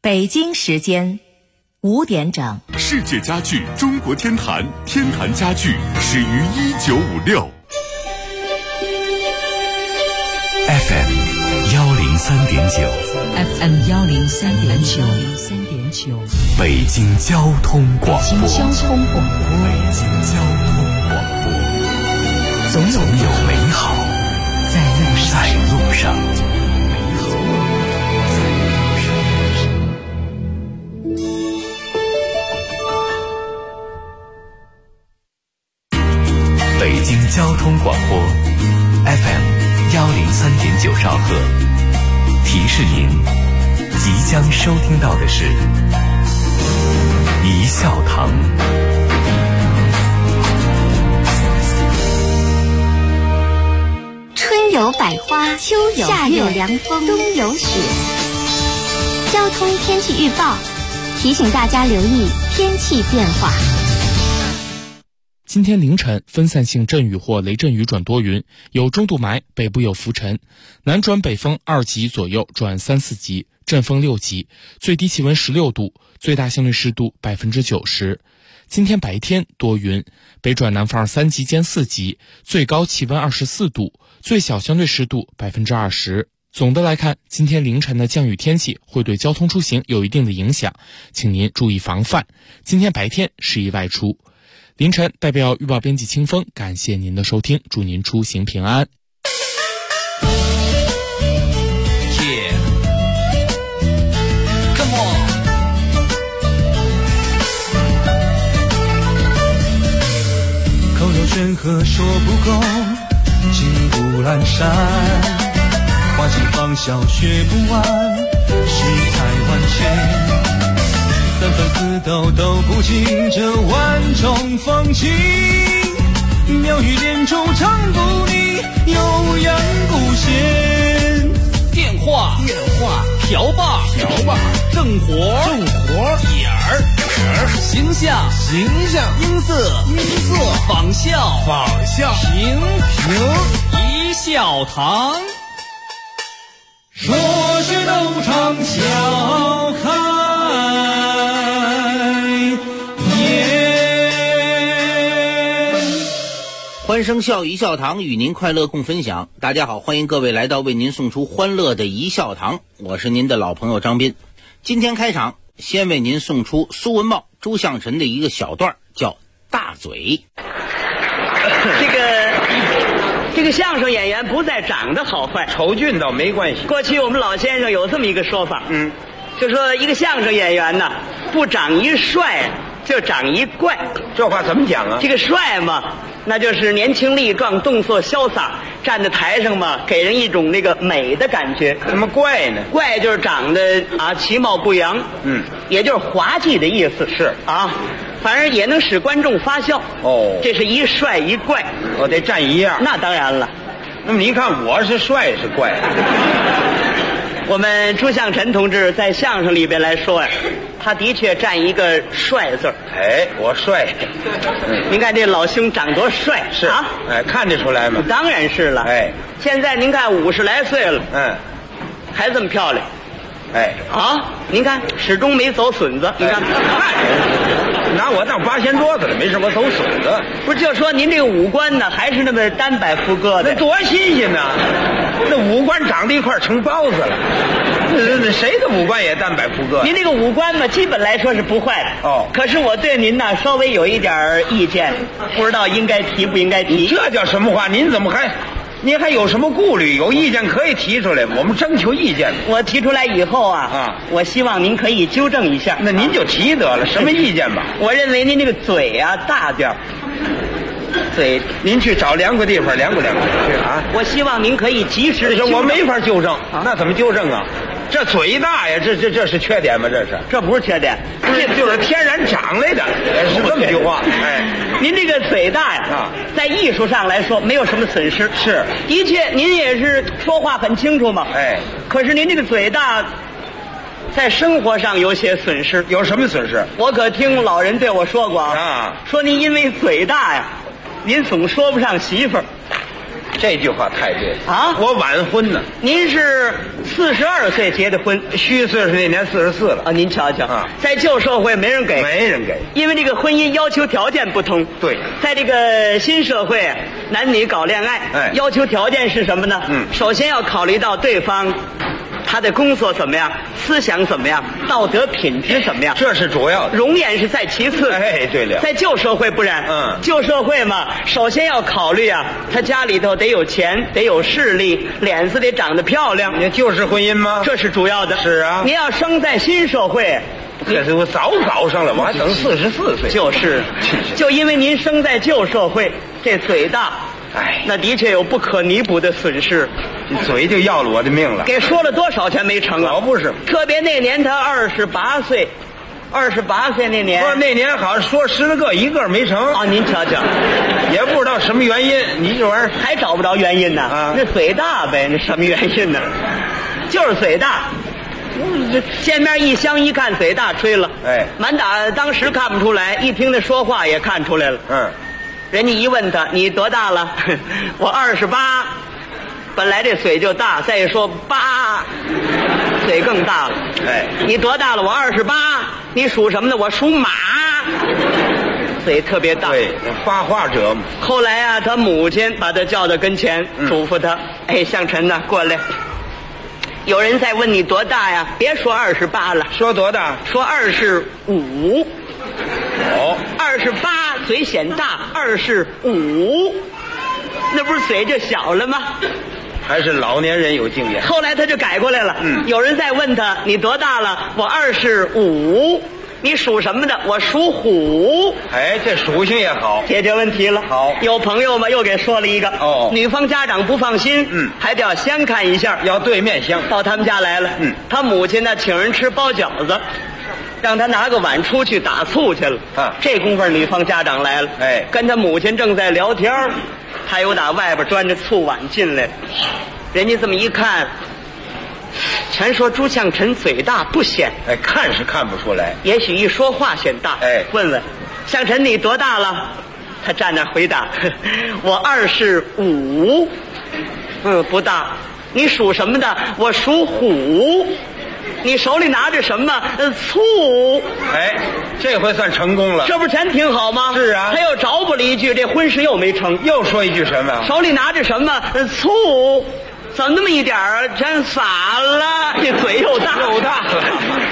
北京时间5点整。 世界家具中国天坛，天坛家具始于1956。FM 103.9，FM 103.9， 北京交通广播， 北京交通广播， 总有美好在路上。北京交通广播 FM 103.9兆赫，提示您即将收听到的是一笑堂。 春有百花，秋有夏有凉风，冬有雪。交通天气预报提醒大家留意天气变化。 今天凌晨分散性阵雨或雷阵雨转多云，有中度霾，北部有浮尘，南转北风2级左右转3、4级，阵风6级，最低气温16度，最大相对湿度90%。今天白天多云，北转南风3级兼4级，最高气温24度，最小相对湿度20%。总的来看，今天凌晨的降雨天气会对交通出行有一定的影响，请您注意防范。今天白天适宜外出。凌晨代表预报编辑清风，感谢您的收听，祝您出行平安。 口有悬河说不够，情不阑珊，花期芳笑学不完，世态万千，三番四斗都不尽这万种风情，妙语连珠唱不腻，悠扬不闲。 电话调吧正活点儿形象音色仿效评一笑堂， 说是都唱笑开欢声笑一笑堂，与您快乐共分享。大家好，欢迎各位来到为您送出欢乐的一笑堂，我是您的老朋友张斌。今天开场先为您送出苏文茂、朱向臣的一个小段，叫大嘴。 这个相声演员不在长得好坏， 丑俊倒没关系。 过去我们老先生有这么一个说法，就说一个相声演员呢，不长一帅就长一怪。 这话怎么讲啊？ 这个帅嘛，那就是年轻力壮，动作潇洒，站在台上嘛，给人一种那个美的感觉。 怎么怪呢？ 怪就是长得其貌不扬，也就是滑稽的意思。 是啊，反正也能使观众发笑。哦，这是一帅一怪， 我得站一样。 那当然了。 那么您看，我是帅是怪？ 我们朱向臣同志在相声里边来说呀，他的确占一个帅字。 哎，我帅。 您看这老兄长多帅。 是啊，哎，看得出来吗？ 当然是了。 哎， 现在您看50来岁了，还这么漂亮。 哎您看始终没走损子。你看， 拿我当八仙桌子了，没什么走损子。 不是，就说您这个五官呢，还是那么单摆副歌的， 那多新鲜呐！那五官长在一块成包子了。那谁的五官也单摆副歌？ 您这个五官嘛，基本来说是不坏的。哦，可是我对您呢，稍微有一点意见，不知道应该提不应该提。 这叫什么话？您还有什么顾虑？有意见可以提出来，我们征求意见。 我提出来以后我希望您可以纠正一下。 那您就提得了，什么意见吧？ 我认为您这个嘴大点儿。嘴， 您去找凉快地方凉快去啊！ 我希望您可以及时纠正。我没法纠正，那怎么纠正啊？这嘴大呀，这是缺点吗？ 这不是缺点， 这就是天然长来的，是这么句话。哎， 您这个嘴大呀，在艺术上来说没有什么损失。 是， 的确，您也是说话很清楚嘛。 哎， 可是您这个嘴大，在生活上有些损失。 有什么损失？ 我可听老人对我说过说您因为嘴大呀，您总说不上媳妇儿。 这句话太对了啊！ 我晚婚呢。 您是42岁结的婚， 虚岁数那年44了啊！您瞧瞧啊， 在旧社会没人给， 没人给， 因为这个婚姻要求条件不同。 对， 在这个新社会，男女搞恋爱，要求条件是什么呢？首先要考虑到对方他的工作怎么样，思想怎么样，道德品质怎么样， 这是主要的。 容颜是在其次。 哎，对了， 在旧社会不然，旧社会嘛，首先要考虑啊，他家里头得有钱，得有势力，脸子得长得漂亮。 你就是婚姻吗？ 这是主要的。 是啊， 您要生在新社会， 这是我早搞上了，我还等44岁。 就是，就因为您生在旧社会，这嘴大， 哎， 那的确有不可弥补的损失。 嘴就要了我的命了， 给说了多少钱没成啊？ 可不是， 特别那年他28岁，28岁那年， 说那年好像说10个一个没成啊！您瞧瞧， 也不知道什么原因，你这玩意儿还找不着原因呢啊！那嘴大呗，那什么原因呢？就是嘴大。这见面一相一看，嘴大吹了， 哎， 满打当时看不出来，一听他说话也看出来了。人家一问他你多大了，我28。本来这嘴就大，再一说8，嘴更大了。 哎， 你多大了？我28。你属什么的？我属马。嘴特别大。 对，发话者嘛。 后来啊，他母亲把他叫到跟前，嘱咐他：“哎，向晨呐，过来。有人在问你多大呀？别说28了， 说多大？ 说25。 哦 ，28嘴显大，25，那不是嘴就小了吗？” 还是老年人有经验。 后来他就改过来了。有人在问他你多大了？我25。你属什么的？我属虎。 哎，这属性也好， 解决问题了。 好， 有朋友嘛又给说了一个。 哦， 女方家长不放心，还得要先看一下， 要对面相。 到他们家来了，他母亲呢请人吃包饺子，让他拿个碗出去打醋去了。啊，这功夫女方家长来了， 哎， 跟他母亲正在聊天，他又打外边端着醋碗进来了。人家这么一看，全说朱向臣嘴大不显， 哎，看是看不出来， 也许一说话显大。 哎， 问问向臣你多大了？他站那回答：我25。不大。你属什么的？我属虎。你手里拿着什么？醋。哎， 这回算成功了， 这不全挺好吗？ 是啊。 他又找补了一句，这婚事又没成。 又说一句什么？ 手里拿着什么？醋。怎么那么一点儿？真傻了，这嘴又大又大了。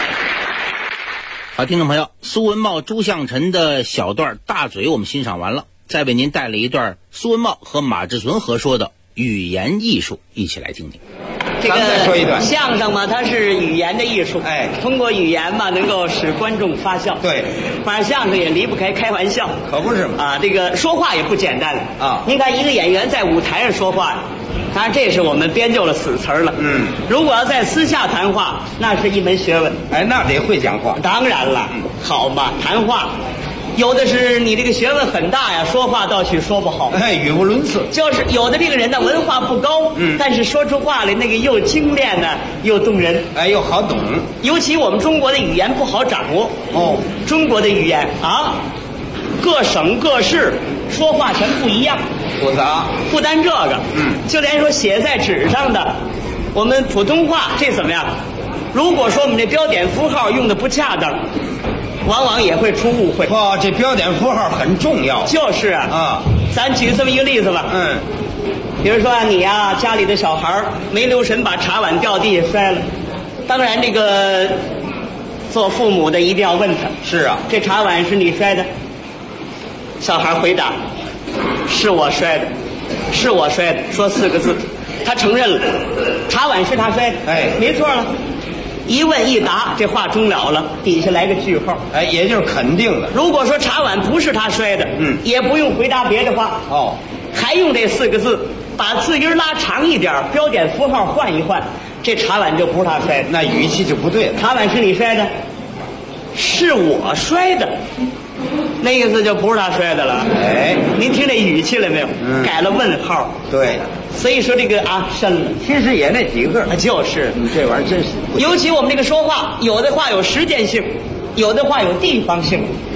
好，听众朋友，苏文茂、朱向臣的小段大嘴我们欣赏完了，再为您带来一段苏文茂和马志存合说的语言艺术，一起来听听。 这个相声嘛，它是语言的艺术，哎，通过语言嘛，能够使观众发笑。 对， 反正相声也离不开开玩笑， 可不是嘛啊！这个说话也不简单了啊！您看一个演员在舞台上说话，当然这是我们编就了死词了。如果要在私下谈话，那是一门学问。 哎，那得会讲话。 当然了，好嘛，谈话。有的是你这个学问很大呀，说话倒去说不好， 哎，语无伦次。 就是有的这个人呢，文化不高，但是说出话来那个又精炼呢，又动人， 哎，又好懂。 尤其我们中国的语言不好掌握哦，中国的语言啊，各省各市说话全不一样， 复杂。 不单这个，就连说写在纸上的，我们普通话这怎么样？如果说我们这标点符号用的不恰当，往往也会出误会。 哇，这标点符号很重要。 就是啊，咱举这么一个例子吧。比如说你呀，家里的小孩没留神把茶碗掉地下摔了，当然这个做父母的一定要问他。 是啊， 这茶碗是你摔的？小孩回答：是我摔的，是我摔的。说4个字，他承认了，茶碗是他摔的。哎，没错了。一问一答，这话终了了，底下来个句号， 哎，也就是肯定了。 如果说茶碗不是他摔的，也不用回答别的话，哦，还用这4个字，把字音拉长一点，标点符号换一换，这茶碗就不是他摔的， 那语气就不对了。 茶碗是你摔的，是我摔的，那意思就不是他摔的了。哎，您听这语气了没有？改了问号。 对。 所以说这个啊深了， 其实也那几个字， 就是你这玩意儿真是。 尤其我们这个说话，有的话有时间性，有的话有地方性。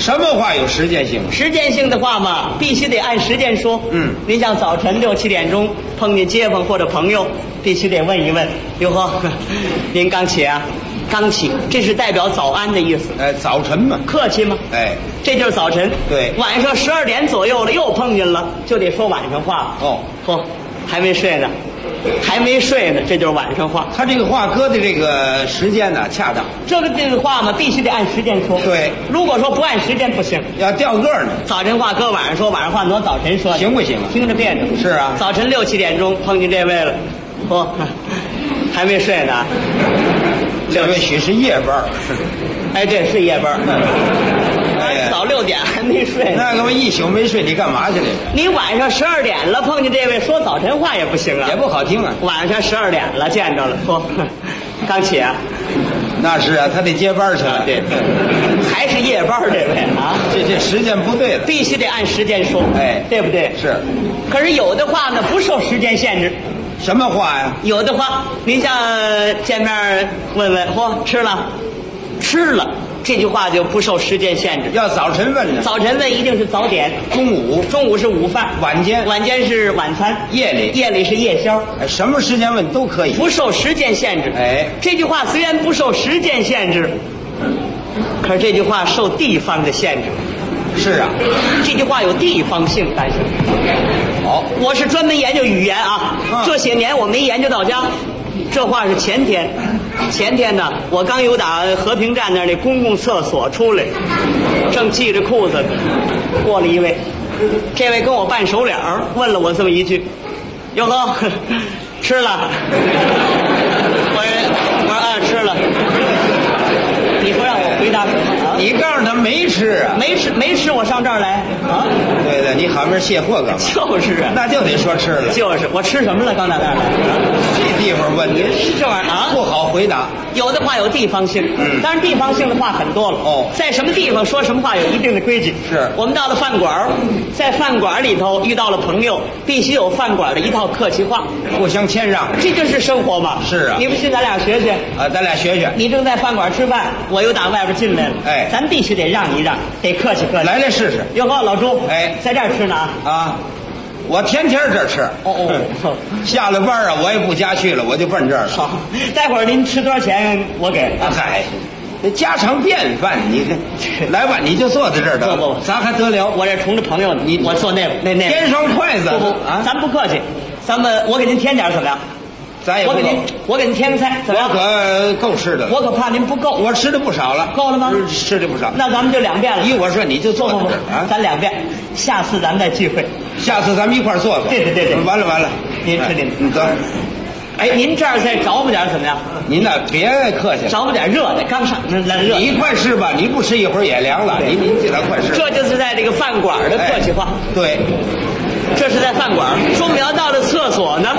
什么话有实践性？ 实践性的话嘛，必须得按实践说。您像早晨6、7点钟碰见街坊或者朋友，必须得问一问：哟呵，您刚起啊？刚起，这是代表早安的意思。 早晨嘛， 客气吗？这就是早晨。 对， 晚上12点左右了，又碰见了，就得说晚上话。还没睡呢，还没睡呢，这就是晚上话。 他这个话搁的这个时间呢，恰当。 这个话嘛，必须得按时间说。 对， 如果说不按时间不行， 要掉个呢。 早晨话搁晚上说，晚上话挪早晨说， 行不行啊？ 听着别扭。 是啊， 早晨6、7点钟碰见这位了，还没睡呢。 这位许是夜班。 这是夜班。早6点还没睡， 那个一宿没睡，你干嘛去了？ 你晚上12点了碰见这位说早晨话也不行啊， 也不好听啊。 晚上12点了见着了，刚起啊？ 那是啊，他得接班去了。 对，还是夜班这位啊？ 这时间不对了， 必须得按时间说，对不对？ 是。 可是有的话呢，不受时间限制。 什么话呀？ 有的话，您像见面问问，吃了，吃了。这句话就不受时间限制。 要早晨问呢？ 早晨问一定是早点，中午是午饭，晚间是晚餐，夜里是夜宵。 什么时间问都可以， 不受时间限制。这句话虽然不受时间限制，可是这句话受地方的限制。 是啊， 这句话有地方性，但是我是专门研究语言啊，这些年我没研究到家。这话是前天呢，我刚由打和平站那儿那公共厕所出来，正系着裤子，过了一位，这位跟我扮手脸，问了我这么一句：“哟呵，吃了？”我说吃了。你说让我回答什么啊？ 你告诉他没吃啊？ 没吃，我上这儿来啊？ 对的，你好面卸货干嘛？ 就是啊， 那就得说吃了。 就是我吃什么了？刚才那儿这地方问你是这玩意儿啊， 不好回答。 有的话有地方性，当然地方性的话很多了。在什么地方说什么话有一定的规矩。 是我们到了饭馆，在饭馆里头遇到了朋友，必须有饭馆的一套客气话， 互相谦让， 这就是生活嘛。 是啊， 你不信咱俩学学啊？咱俩学学。 你正在饭馆吃饭，我又打外边进来了，咱必须得让一让，得客气客气。 来试试。 哟呵，老朱，在这儿吃呢啊。我天天这儿吃。下了班啊，我也不家去了，我就奔这儿了。 好，待会儿您吃多少钱我给。 家常便饭，你这来吧，你就坐在这儿得。 不，咱还得了？我这冲着朋友呢，我坐那添双筷子。 不啊，咱不客气，我给您添点怎么样？ 咱也不够。 我给您添个菜，怎么样？ 我可够吃的。 我可怕您不够。 我吃的不少了。 够了吗？ 吃的不少。 那咱们就2遍了。 依我说，你就坐在这儿啊。 咱2遍，下次咱们再聚会。 下次咱们一块儿坐坐。 对。 完了。 您吃您。 得。 您这儿再找补点怎么样？ 您呢别客气了， 找补点热的，刚上那热。 你快吃吧，你不吃一会儿也凉了。您尽量快吃。 这就是在这个饭馆的客气话。 对， 这是在饭馆。说明要到了厕所呢，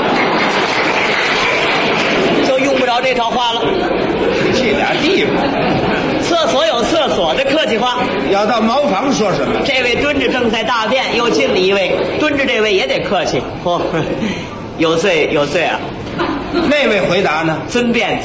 就用不着这套话了。 这俩地方， 厕所有厕所的客气话。 要到茅房说什么？ 这位蹲着正在大便，又进了一位，蹲着这位也得客气。有罪啊！ 那位回答呢？ 尊便。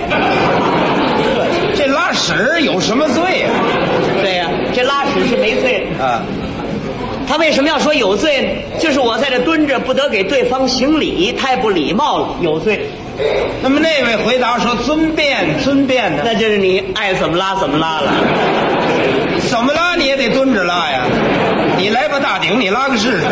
这拉屎有什么罪啊？ 对呀，这拉屎是没罪啊。 他为什么要说有罪呢？就是我在这蹲着，不得给对方行礼，太不礼貌了，有罪。 那么那位回答说尊便呢？ 那就是你爱怎么拉怎么拉了。 怎么拉你也得蹲着拉呀！你来个大顶，你拉个试试。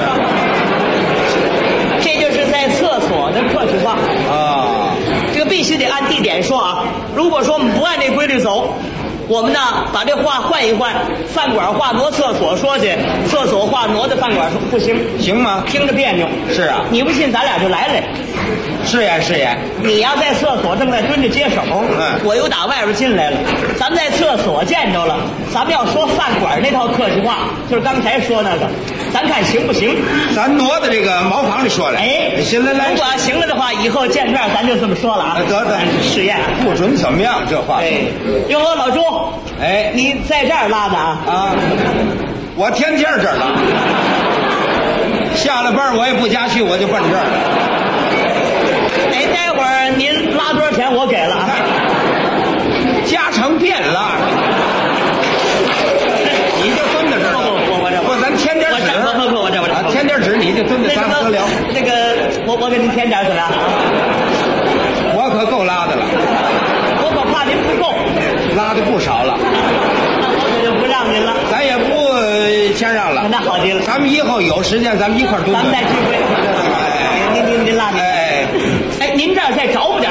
这就是在厕所的客气话啊， 这个必须得按地点说啊。如果说我们不按这规律走，我们呢把这话换一换，饭馆话挪厕所说去，厕所话挪到饭馆说，不行。 行吗？ 听着别扭。 是啊， 你不信咱俩就来。 是呀。 你要在厕所正在蹲着接手，我又打外边进来了，咱们在厕所见着了，咱们要说饭馆那套客气话，就是刚才说那个，咱看行不行？咱挪到这个茅房里说来。行，来。 如果行了的话，以后见面咱就这么说了啊。 得， 试验不准怎么样这话。 哟呵，老朱，你在这儿拉的啊？ 我天天这儿拉。下了班我也不家去，我就奔这儿了。 待会儿您拉多少钱我给了啊？ 家常便拉。 点怎么样？ 我可够拉的了， 我可怕您不够， 拉的不少了。 那我可就不让您了， 咱也不谦让了。 那好极了， 咱们以后有时间咱们一块儿度。 咱们再聚会。您拉您。哎，您这儿再找补点。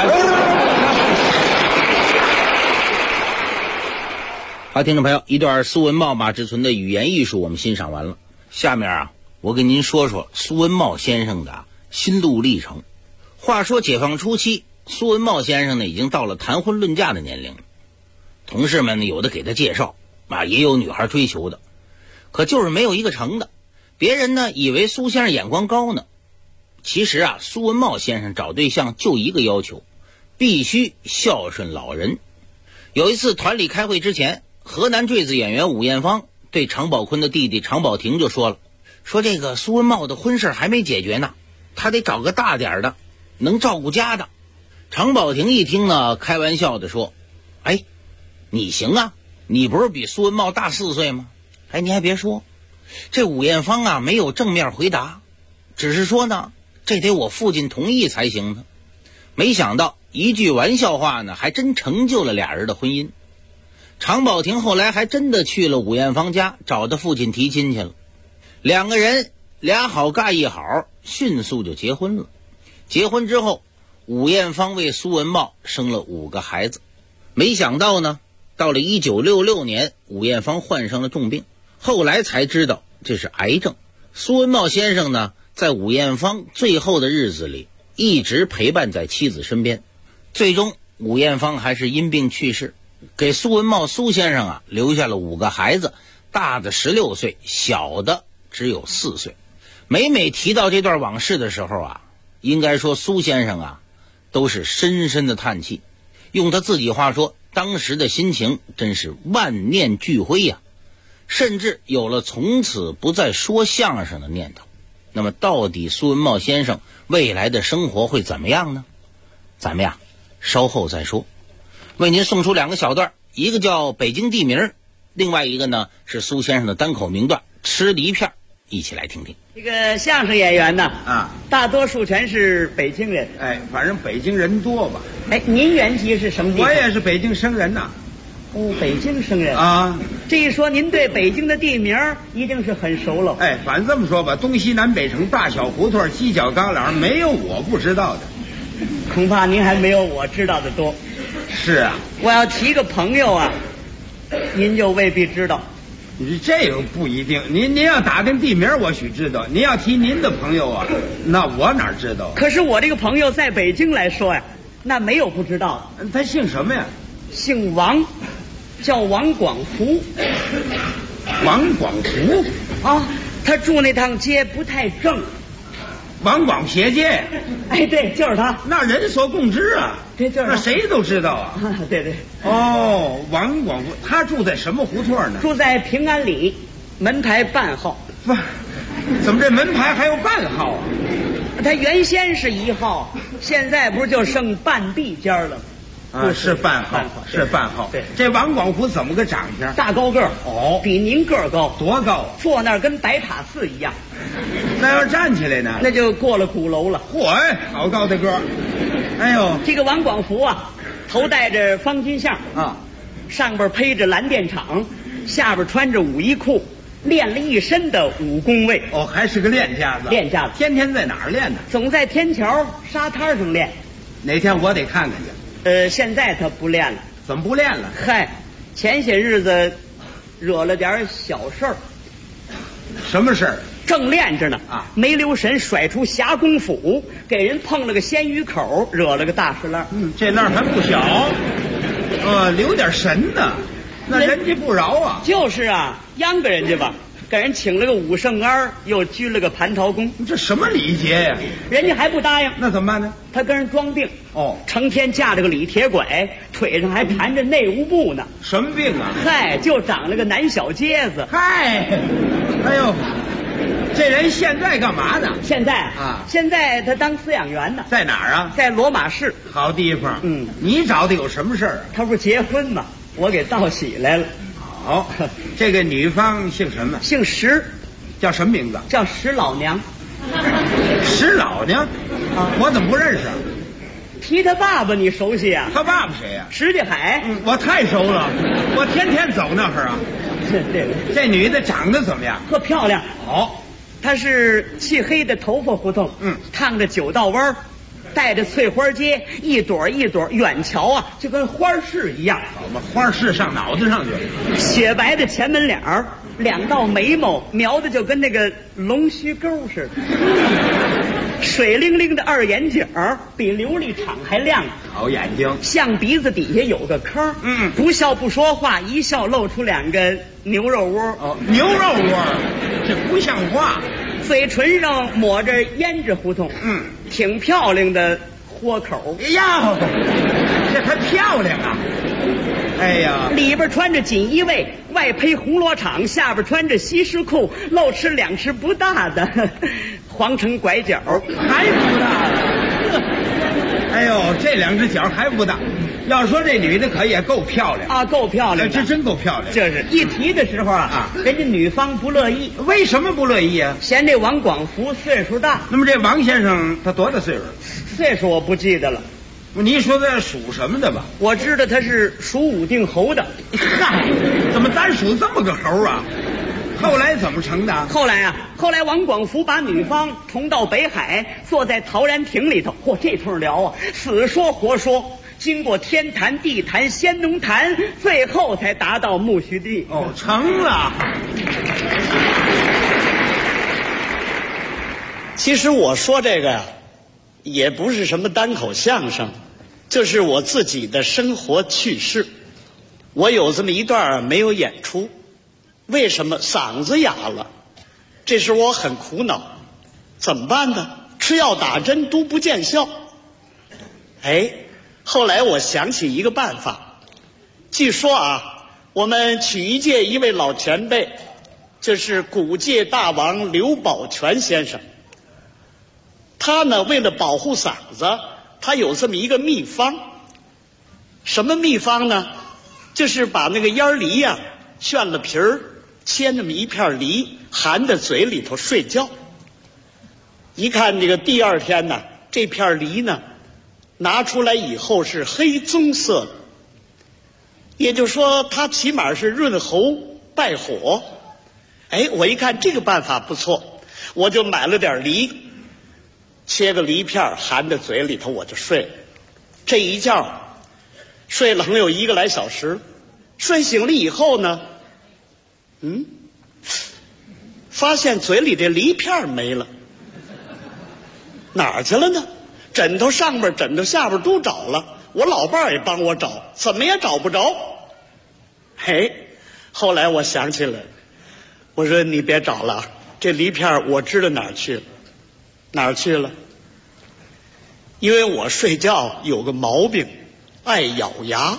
好，听众朋友，一段苏文茂、马志存的语言艺术我们欣赏完了。下面啊，我跟您说说苏文茂先生的心路历程。话说解放初期，苏文茂先生呢已经到了谈婚论嫁的年龄了。同事们呢有的给他介绍啊，也有女孩追求的，可就是没有一个成的。别人呢以为苏先生眼光高呢，其实啊，苏文茂先生找对象就一个要求，必须孝顺老人。有一次团里开会之前，河南坠子演员武艳芳对常宝坤的弟弟常宝霆就说了，说这个苏文茂的婚事还没解决呢，他得找个大点的能照顾家的。常宝霆一听呢，开玩笑的说，哎，你行啊，你不是比苏文茂大4岁吗？哎，你还别说，这武艳芳啊没有正面回答，只是说呢，这得我父亲同意才行呢。没想到一句玩笑话呢，还真成就了俩人的婚姻。常宝霆后来还真的去了武艳芳家找他父亲提亲去了，两个人俩好尬一好，迅速就结婚了。结婚之后，武艳芳为苏文茂生了5个孩子。没想到呢，到了1966年，武艳芳患上了重病，后来才知道这是癌症。苏文茂先生呢，在武艳芳最后的日子里一直陪伴在妻子身边，最终武艳芳还是因病去世，给苏文茂苏先生啊留下了5个孩子，大的16岁，小的只有4岁。每每提到这段往事的时候啊，应该说苏先生啊都是深深的叹气。用他自己话说，当时的心情真是万念俱灰呀，甚至有了从此不再说相声的念头。那么到底苏文茂先生未来的生活会怎么样呢？咱们呀稍后再说。为您送出2个小段，一个叫北京地名，另外一个呢是苏先生的单口名段吃梨片，一起来听听。 这个相声演员呢啊，大多数全是北京人。 哎，反正北京人多吧。 哎，您原籍是什么地方？ 我也是北京生人呐。 哦，北京生人啊。 这一说，您对北京的地名一定是很熟了。 哎，反正这么说吧，东西南北城、大小胡同、犄角旮旯，没有我不知道的。 恐怕您还没有我知道的多。 是啊， 我要提个朋友啊，您就未必知道。 你这个不一定，您要打听地名，我许知道；您要提您的朋友啊，那我哪知道？ 可是我这个朋友在北京来说呀，那没有不知道的。 他姓什么呀？ 姓王，叫王广福。 王广福啊，他住那趟街不太正。 王广斜街。 哎，对，就是他。 那人所共知啊， 这就是那谁都知道啊。 对对。 哦，王广福，他住在什么胡同呢？ 住在平安里门牌半号。 不，怎么这门牌还有半号啊？ 他原先是1号，现在不是就剩半壁间了吗？ 啊，是半号，是半号。对，这王广福怎么个长相？ 大高个儿。 哦， 比您个儿高。 多高啊？ 坐那儿跟白塔寺一样。 那要站起来呢？ 那就过了鼓楼了。 嚯，好高的个儿！哎呦， 这个王广福啊，头戴着方巾相啊， 上边披着蓝靛氅，下边穿着武衣裤，练了一身的武功位。 哦，还是个练家子。 练家子， 天天在哪儿练呢？ 总在天桥沙滩上练。 哪天我得看看去。 现在他不练了。 怎么不练了？ 嗨，前些日子惹了点小事儿。 什么事儿？ 正练着呢啊，没留神甩出霞公斧，给人碰了个鲜鱼口，惹了个大石烂。 这烂还不小。留点神呢，那人家不饶啊。 就是啊，央个人家吧，给人请了个武圣庵，又鞠了个蟠桃宫。 这什么礼节呀？ 人家还不答应。 那怎么办呢？ 他跟人装病。 哦， 成天架着个李铁拐，腿上还缠着内务部呢。 什么病啊？ 嗨，就长了个男小疖子。 嗨，哎呦，这人现在干嘛呢？ 现在啊，现在他当饲养员呢。 在哪儿啊？ 在罗马市。 好地方。你找的有什么事儿？ 他不是结婚吗？我给道喜来了。 好，这个女方姓什么？ 姓石。 叫什么名字？ 叫石老娘。 石老呢？我怎么不认识啊？ 提他爸爸你熟悉啊？ 他爸爸谁呀？ 石家海。 我太熟了，我天天走那儿啊。这女的长得怎么样？ 特漂亮。 好， 她是漆黑的头发胡同，烫着9道弯，带着翠花街，一朵一朵，远瞧啊，就跟花饰一样。 我们花饰上脑子上去了。 雪白的前门脸儿，2道眉毛描的就跟那个龙须沟似的。水灵灵的2眼角比琉璃厂还亮， 好眼睛， 象鼻子底下有个坑，不笑不说话，一笑露出2个牛肉窝。 哦，牛肉窝，这不像话。 嘴唇上抹着胭脂胡同，挺漂亮的豁口。 哎呀，这还漂亮啊！哎呀， 里边穿着锦衣卫，外披红罗场，下边穿着西施裤，露吃2尺不大的皇城拐角， 还不大了。哎呦，这2只脚还不大。要说这女的可也够漂亮啊，够漂亮， 这真够漂亮。 这是一提的时候啊，人家女方不乐意。 为什么不乐意啊？ 嫌这王广福岁数大。 那么这王先生他多大岁数？ 岁数我不记得了。 你说他属什么的吧？ 我知道他是属武定侯的。 嗨，怎么单属这么个猴啊？后来怎么成的？ 后来王广福把女方同到北海，坐在陶然亭里头。嚯，这通聊啊，死说活说，经过天坛、地坛、仙农坛，最后才达到木须地。 哦，成了。 其实我说这个呀，也不是什么单口相声，就是我自己的生活趣事。我有这么一段没有演出，为什么嗓子哑了？这时我很苦恼，怎么办呢？吃药打针都不见效。后来我想起一个办法，据说啊，我们曲艺界一位老前辈，就是古界大王刘宝全先生。他呢，为了保护嗓子，他有这么一个秘方。什么秘方呢？就是把那个烟梨呀，炫了皮儿，切那么一片梨，含在嘴里头睡觉。一看这个第2天呢，这片梨呢，拿出来以后是黑棕色的，也就是说它起码是润喉败火。我一看这个办法不错，我就买了点梨，切个梨片含在嘴里头，我就睡了。这一觉睡了能有1个来小时，睡醒了以后呢，发现嘴里这梨片没了，哪儿去了呢？枕头上边枕头下边都找了，我老伴儿也帮我找，怎么也找不着。后来我想起来，我说你别找了，这梨片我知道哪儿去了。哪儿去了？因为我睡觉有个毛病，爱咬牙，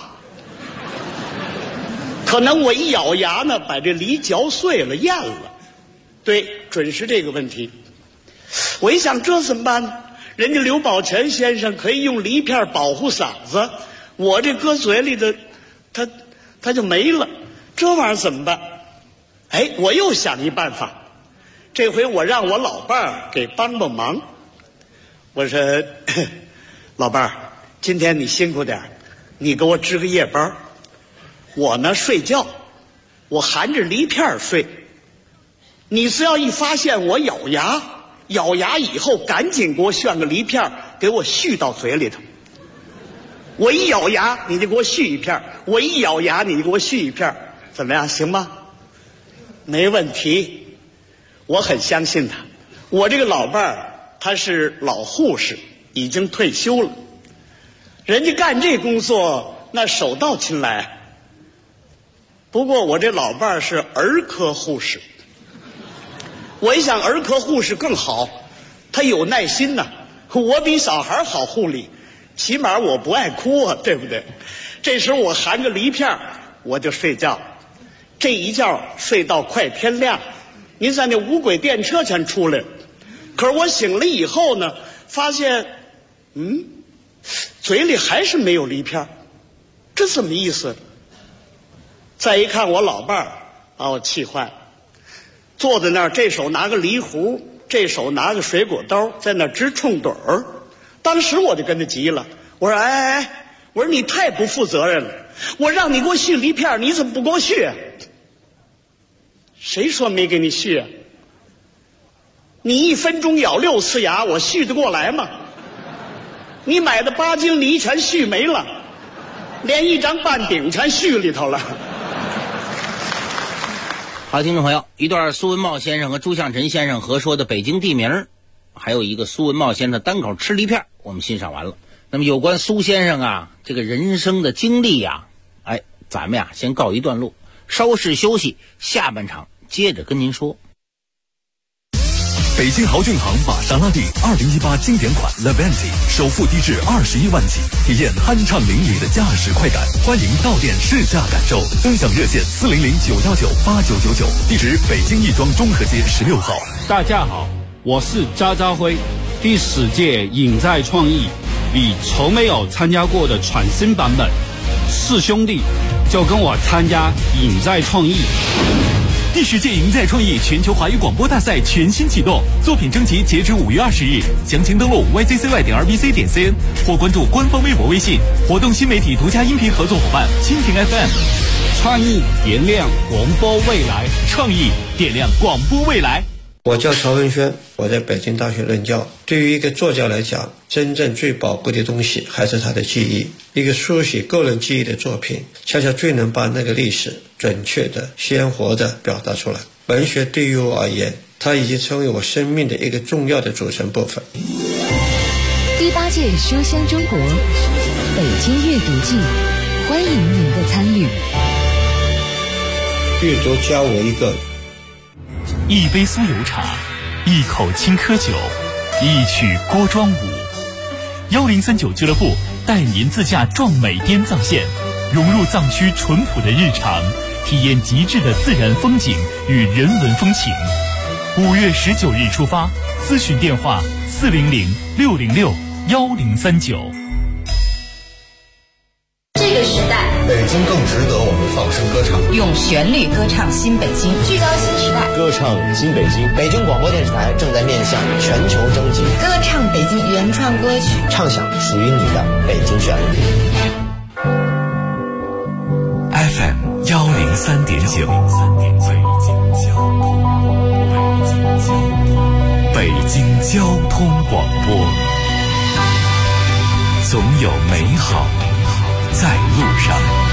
可能我一咬牙呢，把这梨嚼碎了咽了。对，准是这个问题。我一想这怎么办呢？人家刘宝全先生可以用梨片保护嗓子，我这搁嘴里的它就没了，这玩意儿怎么办？我又想一办法，这回我让我老伴儿给帮帮忙。我说老伴儿，今天你辛苦点，你给我值个夜班，我呢睡觉，我含着梨片睡，你只要一发现我咬牙以后，赶紧给我炫个梨片，给我续到嘴里头。我一咬牙，你就给我续一片；我一咬牙，你就给我续一片，怎么样？行吗？没问题，我很相信他。我这个老伴儿他是老护士，已经退休了，人家干这工作那手到擒来。不过我这老伴儿是儿科护士。我一想儿科护士更好，他有耐心呐，我比小孩好护理，起码我不爱哭啊，对不对？这时候我含着梨片我就睡觉，这一觉睡到快天亮，您在那无轨电车全出来了。可是我醒了以后呢，发现嘴里还是没有梨片，这怎么意思？再一看我老伴儿把我气坏了，坐在那儿，这手拿个梨核， 这手拿个水果刀在那直冲盹儿。当时我就跟他急了，我说我说你太不负责任了，我让你给我续梨片，你怎么不给我续啊？谁说没给你续啊？你1分钟咬6次牙，我续得过来吗？你买的8斤梨全续没了，连1张半饼全续里头了。 好，听众朋友，一段苏文茂先生和朱向臣先生合说的北京地名，还有一个苏文茂先生单口吃梨片，我们欣赏完了。那么有关苏先生啊这个人生的经历呀，咱们呀先告一段落，稍事休息，下半场接着跟您说。 北京豪骏行玛莎拉蒂2018经典款 Levante 首付低至21万起，体验酣畅淋漓的驾驶快感。欢迎到店试驾感受，尊享热线400-919-8999，地址北京亦庄中和街16号。 大家好，我是渣渣辉。第10届影在创意，你从没有参加过的全新版本，是兄弟就跟我参加影在创意。 第10届赢在创意全球华语广播大赛全新启动，作品征集截止5月20日，详情登录 yzcy.rbc.cn 或关注官方微博微信。活动新媒体独家音频合作伙伴蜻蜓 FM。 创意点亮广播未来， 创意点亮广播未来。 我叫曹文轩，我在北京大学任教。对于一个作家来讲，真正最宝贵的东西还是他的记忆。一个书写个人记忆的作品，恰恰最能把那个历史准确的、鲜活的表达出来。文学对于我而言，它已经成为我生命的一个重要的组成部分。 第8届书香中国北京阅读季，欢迎您的参与。 阅读教我一个一杯酥油茶，一口青稞酒，一曲郭庄舞。1039俱乐部带您自驾壮美滇藏线，融入藏区淳朴的日常，体验极致的自然风景与人文风情。5月19日出发，咨询电话400-606-1039。 这个时代， 北京更值得我们放声歌唱， 用旋律歌唱新北京，聚焦新时代， 歌唱新北京。北京广播电视台正在面向全球征集， 歌唱北京原创歌曲， 唱响属于你的北京旋律。 FM 103.9，北京交通广播，总有美好在路上。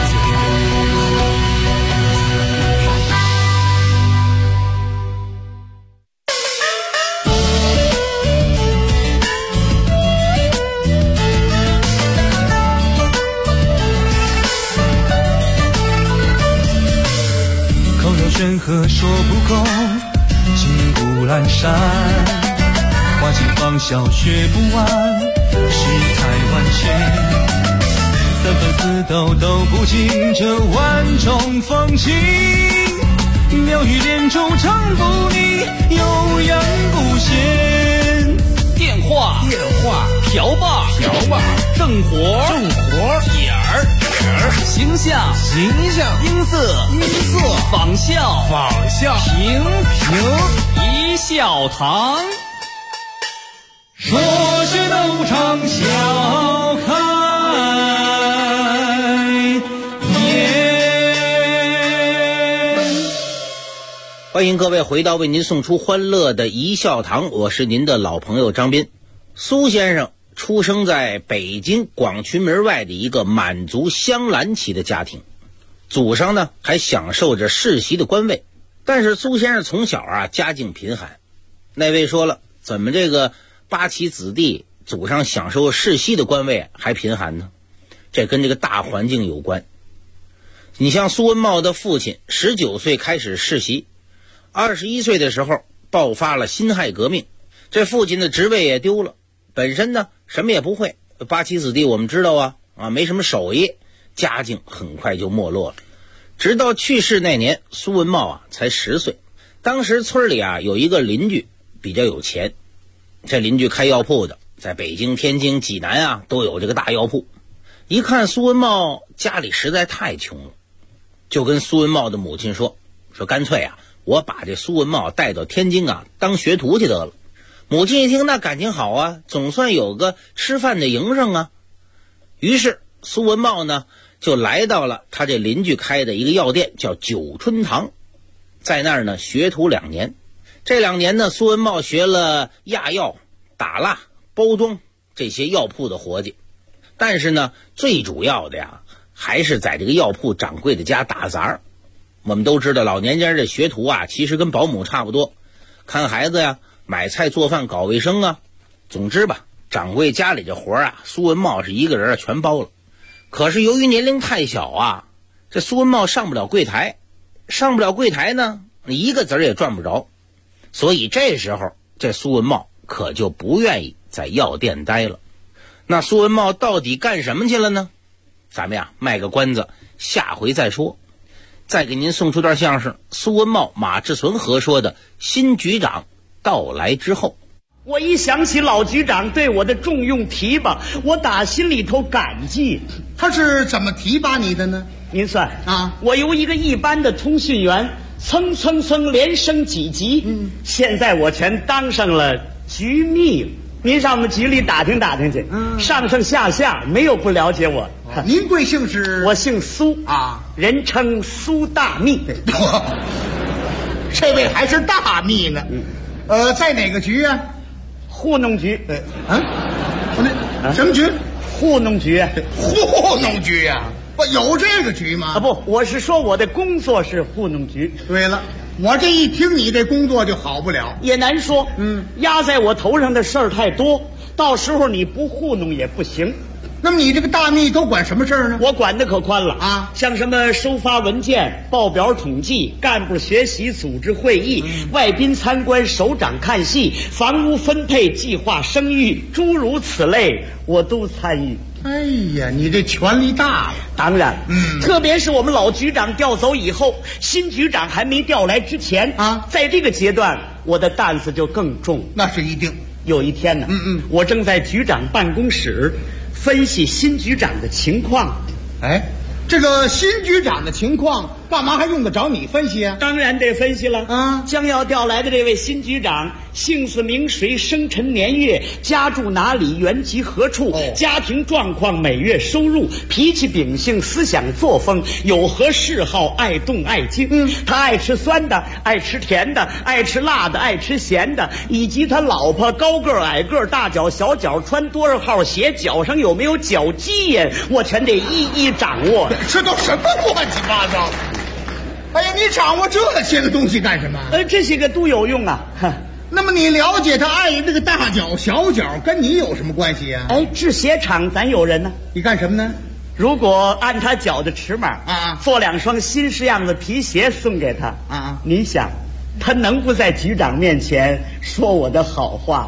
口若悬河说不够，金谷阑珊，花季芳笑学不完，世态万千。3分4斗都不尽这万种风情，妙语连珠唱不腻，悠扬不闲。 电话瓢把正活眼儿形象音色仿效平一笑堂。 说是斗场笑开欢迎各位回到为您送出欢乐的一笑堂，我是您的老朋友张斌。苏先生出生在北京广渠门外的一个满族镶蓝旗的家庭，祖上呢还享受着世袭的官位。但是苏先生从小家境贫寒。那位说了，怎么这个八旗子弟祖上享受世袭的官位还贫寒呢？这跟这个大环境有关。你像苏文茂的父亲19岁开始世袭，21岁的时候爆发了辛亥革命，这父亲的职位也丢了，本身呢什么也不会，八旗子弟我们知道没什么手艺，家境很快就没落了。直到去世那年，苏文茂才10岁。当时村里有一个邻居比较有钱，这邻居开药铺的，在北京、天津、济南都有这个大药铺。一看苏文茂家里实在太穷了，就跟苏文茂的母亲说干脆我把这苏文茂带到天津当学徒去得了。 母亲一听，那感情好啊，总算有个吃饭的营生啊。于是苏文茂呢就来到了他这邻居开的一个药店，叫九春堂，在那儿呢学徒2年。这2年呢，苏文茂学了压药、打蜡、包装这些药铺的活计，但是呢，最主要的呀，还是在这个药铺掌柜的家打杂。我们都知道，老年间这学徒啊，其实跟保姆差不多，看孩子呀，买菜做饭搞卫生啊，总之吧，掌柜家里这活啊，苏文茂是一个人全包了。可是由于年龄太小啊，这苏文茂上不了柜台呢，一个子儿也赚不着。所以这时候这苏文茂可就不愿意在药店待了。那苏文茂到底干什么去了呢？咱们呀卖个关子，下回再说。再给您送出段相声，苏文茂、马志存合说的《新局长到来之后》。 我一想起老局长对我的重用提拔，我打心里头感激。 他是怎么提拔你的呢？ 您算啊，我由一个一般的通讯员蹭连升几级，现在我全当上了局秘了。您上我们局里打听打听去，上上下下没有不了解我。 您贵姓是？ 我姓苏啊，人称苏大秘。 这位还是大秘呢。在哪个局啊？ 糊弄局。 什么局？ 糊弄局。 糊弄局啊？不，有这个局吗？ 啊，不，我是说我的工作是糊弄局。 对了，我这一听你这工作就好不了， 也难说。压在我头上的事儿太多，到时候你不糊弄也不行。 那么你这个大秘都管什么事儿呢？ 我管的可宽了啊，像什么收发文件、报表统计、干部学习、组织会议、外宾参观、首长看戏、房屋分配、计划生育，诸如此类，我都参与。 哎呀，你这权力大了。 当然，特别是我们老局长调走以后，新局长还没调来之前啊，在这个阶段，我的担子就更重。 那是一定。 有一天呢，我正在局长办公室分析新局长的情况。 哎，这个新局长的情况，干嘛还用得着你分析啊？ 当然得分析了啊！将要调来的这位新局长，姓氏名谁，生辰年月，家住哪里，原籍何处，家庭状况，每月收入，脾气秉性，思想作风，有何嗜好，爱动爱静。他爱吃酸的，爱吃甜的，爱吃辣的，爱吃咸的，以及他老婆高个矮个，大脚小脚，穿多少号鞋，脚上有没有脚鸡眼，我全得一一掌握。 这都什么乱七八糟！哎呀，你掌握这些个东西干什么？ 这些个都有用啊。 那么你了解他爱这个大脚小脚，跟你有什么关系啊？ 制鞋厂咱有人呢。 你干什么呢？ 如果按他脚的尺码做2双新式样子皮鞋送给他你想他能不在局长面前说我的好话？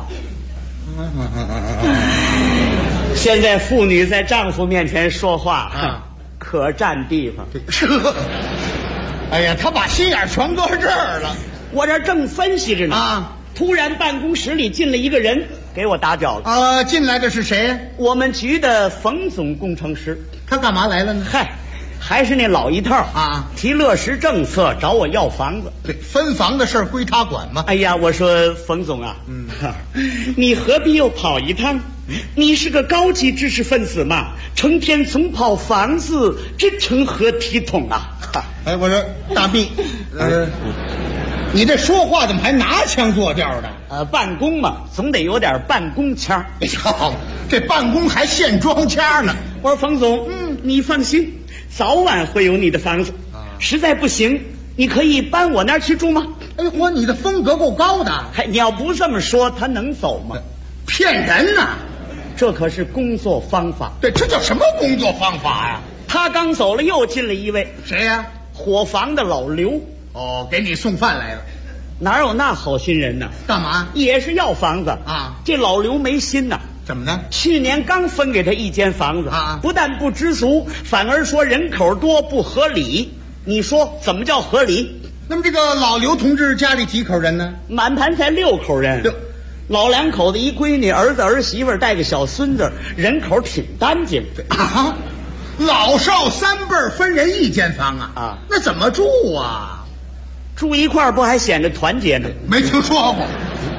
现在妇女在丈夫面前说话可占地方。 哎呀，他把心眼全搁这儿了。 我这正分析着呢突然办公室里进了一个人，给我打搅了。 进来的是谁？ 我们局的冯总工程师。 他干嘛来了呢？ 嗨，还是那老一套提落实政策，找我要房子。 对，分房的事儿归他管吗？ 哎呀，我说冯总啊，你何必又跑一趟？你是个高级知识分子嘛，成天总跑房子，这成何体统啊？ 哎，我说大秘，你这说话怎么还拿腔作调的？ 办公嘛，总得有点办公腔。 这办公还现装腔呢。 我说冯总，你放心，早晚会有你的房子。实在不行，你可以搬我那儿去住吗？ 哎嚯，你的风格够高的。 你要不这么说，他能走吗？ 骗人呐！ 这可是工作方法。 对，这叫什么工作方法呀？ 他刚走了，又进了一位。 谁呀？ 伙房的老刘。 给你送饭来了。 哪有那好心人呢？ 干嘛？ 也是要房子这老刘没心呐。 怎么呢？ 去年刚分给他一间房子不但不知足，反而说人口多不合理。你说怎么叫合理？ 那么这个老刘同志家里几口人呢？ 满盘才6口人。老2口子，一闺女，儿子儿媳妇带个小孙子，人口挺干净老少3辈分人一间房那怎么住啊？ 住一块儿不还显着团结呢？ 没听说过。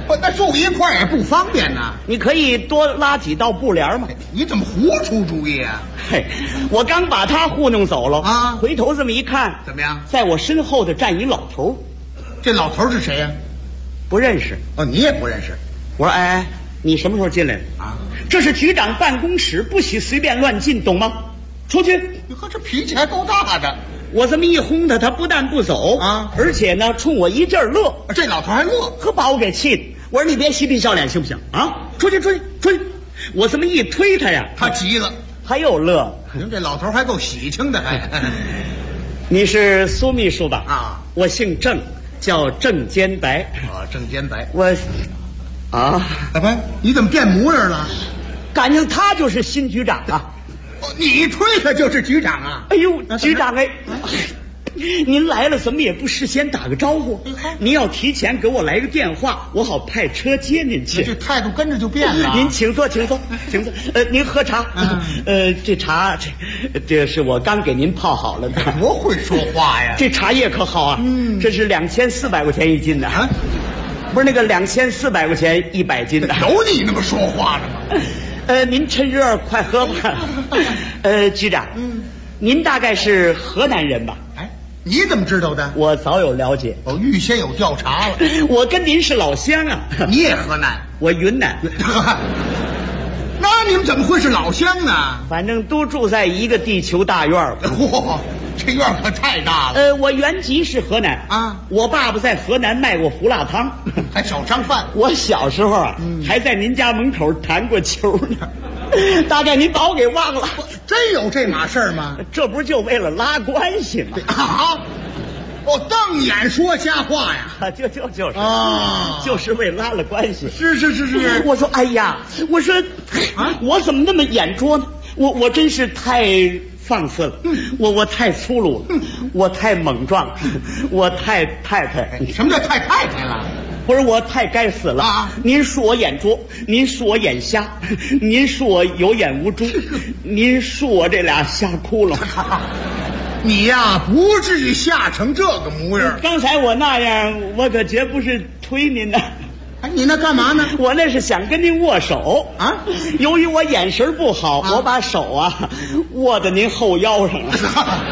那住一块也不方便呐。 你可以多拉几道布帘嘛。 你怎么胡出主意啊？ 嘿，我刚把他糊弄走了啊，回头这么一看， 怎么样？ 在我身后的站一老头。 这老头是谁呀？ 不认识。 哦，你也不认识。 我说，哎，你什么时候进来的啊？这是局长办公室，不许随便乱进，懂吗？出去！ 你看这脾气还够大的。 我这么一轰他，他不但不走啊，而且呢，冲我一阵乐。 这老头还乐， 可把我给气的。我说你别嬉皮笑脸行不行啊？出去出去出去！我这么一推他呀， 他急了， 他又乐。 您这老头还够喜庆的，还。 你是苏秘书吧？ 啊， 我姓郑，叫郑坚白。 啊，郑坚白。 我，啊， 不，你怎么变模样了？ 感情他就是新局长啊。 你推他就是局长啊？ 哎呦，局长哎，您来了怎么也不事先打个招呼？您要提前给我来个电话，我好派车接您去。 这态度跟着就变了。 您请坐，请坐，请坐。您喝茶。这茶，这是我刚给您泡好了的。 多会说话呀！ 这茶叶可好啊！这是2400块钱1斤的啊，不是那个2400块钱100斤的。 有你那么说话的吗？ 您趁热快喝吧。局长，您大概是河南人吧？ 哎，你怎么知道的？ 我早有了解， 我预先有调查了。 我跟您是老乡啊。 你也河南？ 我云南。 那你们怎么会是老乡呢？ 反正都住在一个地球大院儿。 嚯，这院可太大了。 我原籍是河南啊，我爸爸在河南卖过胡辣汤， 还小商贩。 我小时候啊，还在您家门口弹过球呢。大概您把我给忘了。 真有这码事儿吗？ 这不是就为了拉关系吗？ 啊！哦，瞪眼说瞎话呀！ 就是啊， 就是为拉了关系。 是。 我说，哎呀，我说，我怎么那么眼拙呢？我真是太放肆了。我太粗鲁了，我太莽撞，我太太。 什么叫太太了？ 不是我太该死了啊！您说我眼拙，您说我眼瞎，您说我有眼无珠，您说我这俩瞎窟窿。 你呀，不至于吓成这个模样。 刚才我那样，我可绝不是推您的。 哎，你那干嘛呢？ 我那是想跟您握手啊。由于我眼神不好，我把手啊握在您后腰上了。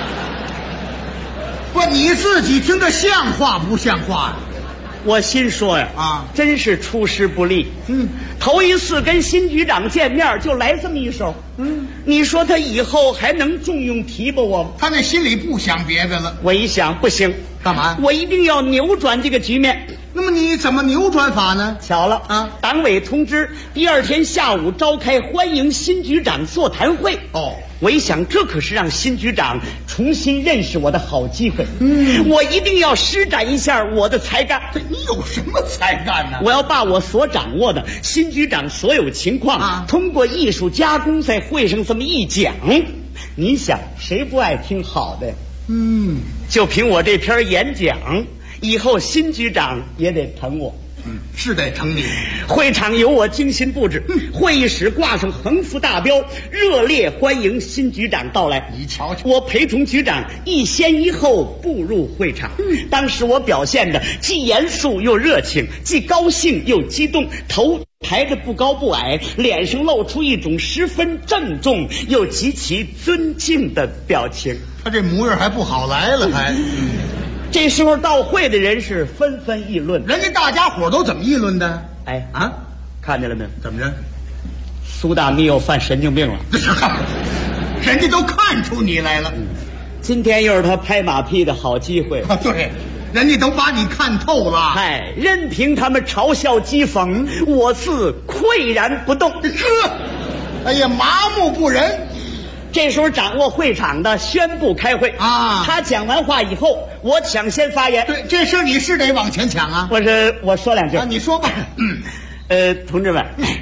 不，你自己听着像话不像话呀？ 我心说呀，真是出师不利。头一次跟新局长见面就来这么一手。你说他以后还能重用提拔我吗？ 他那心里不想别的了。 我一想，不行， 干嘛？ 我一定要扭转这个局面。 那么你怎么扭转法呢？ 巧了啊！党委通知第2天下午召开欢迎新局长座谈会。哦，我一想，这可是让新局长重新认识我的好机会。我一定要施展一下我的才干。 你有什么才干呢？ 我要把我所掌握的新局长所有情况通过艺术加工，在会上这么一讲，你想谁不爱听好的？就凭我这篇演讲，以后新局长也得疼我。 是得疼你。 会场由我精心布置，会议室挂上横幅大标，热烈欢迎新局长到来。 你瞧瞧， 我陪同局长一先一后步入会场。当时我表现的既严肃又热情，既高兴又激动，头抬着不高不矮，脸上露出一种十分郑重又极其尊敬的表情。 他这模样还不好来了，还。 这时候到会的人是纷纷议论， 人家大家伙都怎么议论的？ 哎啊，看见了没有？ 怎么着？ 苏大密又犯神经病了。 人家都看出你来了。 今天又是他拍马屁的好机会。 对，人家都把你看透了。 哎，任凭他们嘲笑讥讽，我自岿然不动。 哎呀，麻木不仁。 这时候掌握会场的宣布开会啊！他讲完话以后，我抢先发言。 对，这事你是得往前抢啊！ 我说两句啊，你说吧。 同志们，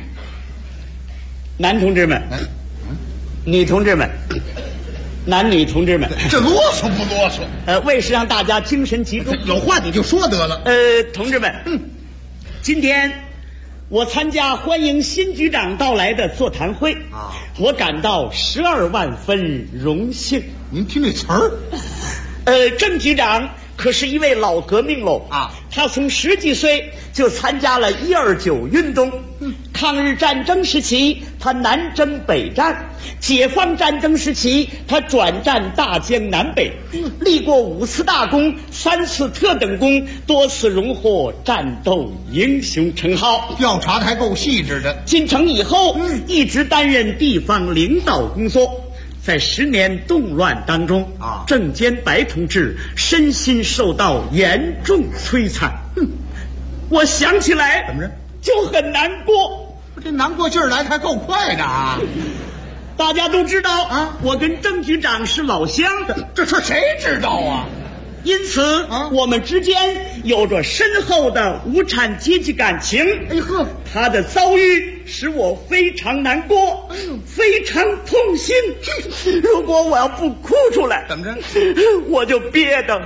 男同志们，女同志们，男女同志们， 这啰嗦不啰嗦？ 为是让大家精神集中， 有话你就说得了。 同志们，今天我参加欢迎新局长到来的座谈会啊，我感到12万分荣幸。 您听这词儿， 郑局长可是一位老革命喽啊！他从10几岁就参加了129运动，抗日战争时期他南征北战，解放战争时期他转战大江南北，立过5次大功，3次特等功，多次荣获战斗英雄称号。 调查的还够细致的。 进城以后，一直担任地方领导工作。在10年动乱当中啊，郑坚白同志身心受到严重摧残。我想起来怎么着就很难过。 这难过劲儿来还够快的啊！ 大家都知道啊，我跟郑局长是老乡， 这事谁知道啊？ 因此我们之间有着深厚的无产阶级感情。 哎呵， 他的遭遇使我非常难过，非常痛心。如果我要不哭出来， 怎么着？ 我就憋的。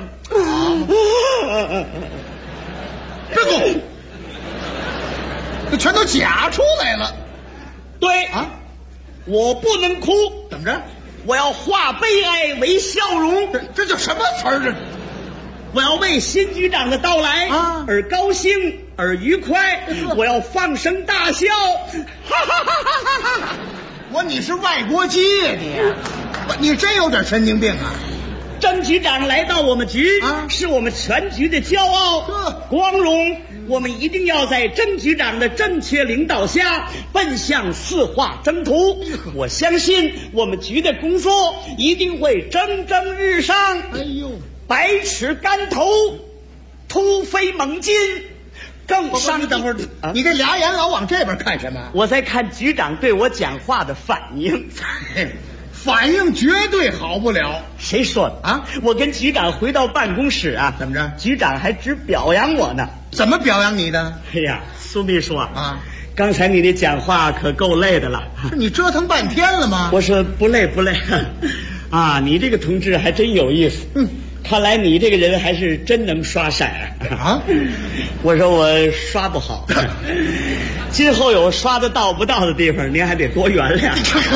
别哭，这全都假出来了。 对啊，我不能哭。 怎么着？ 我要化悲哀为笑容。 这叫什么词儿？这我要为新局长的到来而高兴而愉快，我要放声大笑。 你是外国鸡呀你真有点神经病啊！ 郑局长来到我们局是我们全局的骄傲光荣，我们一定要在郑局长的正确领导下奔向4化征途。我相信我们局的工作一定会蒸蒸日上。 哎呦， 百尺竿头，突飞猛进，更上。 等会儿，你这俩眼老往这边看什么？ 我在看局长对我讲话的反应。 反应绝对好不了。 谁说的啊？我跟局长回到办公室啊， 怎么着？ 局长还只表扬我呢。 怎么表扬你的？ 哎呀，苏秘书啊，刚才你的讲话可够累的了。 是你折腾半天了吗？ 我说不累不累。啊，你这个同志还真有意思。看来你这个人还是真能刷色啊！我说我刷不好，今后有刷得到不到的地方，您还得多原谅。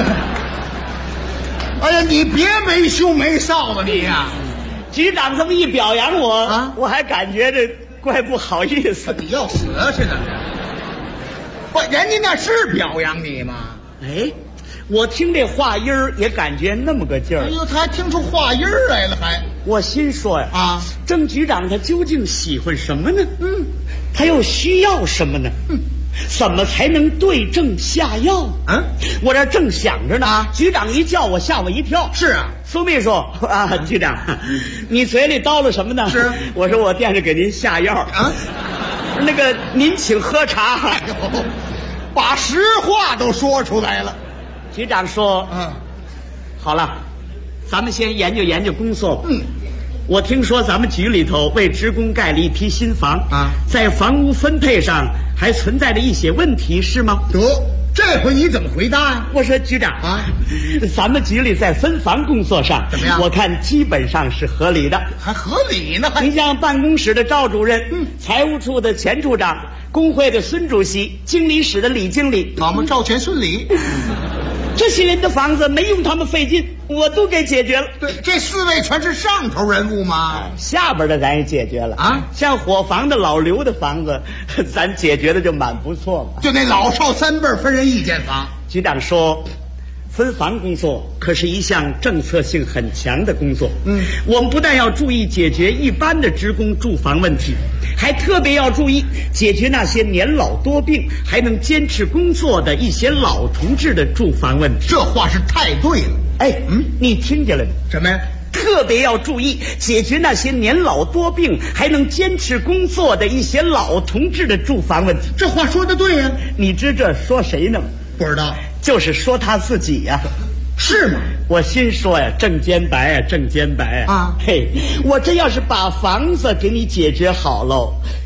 哎呀，你别没羞没臊的你呀！ 局长这么一表扬我我还感觉这怪不好意思。 你要死是怎么着？不，人家那是表扬你吗？ 哎，我听这话音儿也感觉那么个劲儿。 哎呦，他还听出话音儿来了还。 我心说呀，郑局长他究竟喜欢什么呢？他又需要什么呢？怎么才能对症下药？我这正想着呢，局长一叫我，吓我一跳。 是啊， 苏秘书啊，局长，你嘴里叨了什么呢？ 是， 我说我惦着给您下药啊。那个，您请喝茶。 哎呦，把实话都说出来了。 局长说，好了，咱们先研究研究工作吧。我听说咱们局里头为职工盖了一批新房在房屋分配上还存在着一些问题，是吗？ 得，这回你怎么回答呀？ 我说局长咱们局里在分房工作上怎么样？ 我看基本上是合理的。 还合理呢？ 你像办公室的赵主任，财务处的钱处长，工会的孙主席，经理室的李经理， 我们赵钱孙李。 这些人的房子没用他们费劲，我都给解决了。 对，这4位全是上头人物吗？ 下边的咱也解决了像伙房的老刘的房子，咱解决的就蛮不错嘛。 就那老少3辈分人1间房。 局长说，分房工作可是一项政策性很强的工作。我们不但要注意解决一般的职工住房问题，还特别要注意解决那些年老多病还能坚持工作的一些老同志的住房问题。 这话是太对了。 你听见了吗？ 什么呀？ 特别要注意解决那些年老多病还能坚持工作的一些老同志的住房问题。 这话说得对呀。 你知这说谁呢？ 不知道。 就是说他自己呀。 是吗？ 我心说呀，郑坚白呀，郑坚白嘿，我这要是把房子给你解决好喽，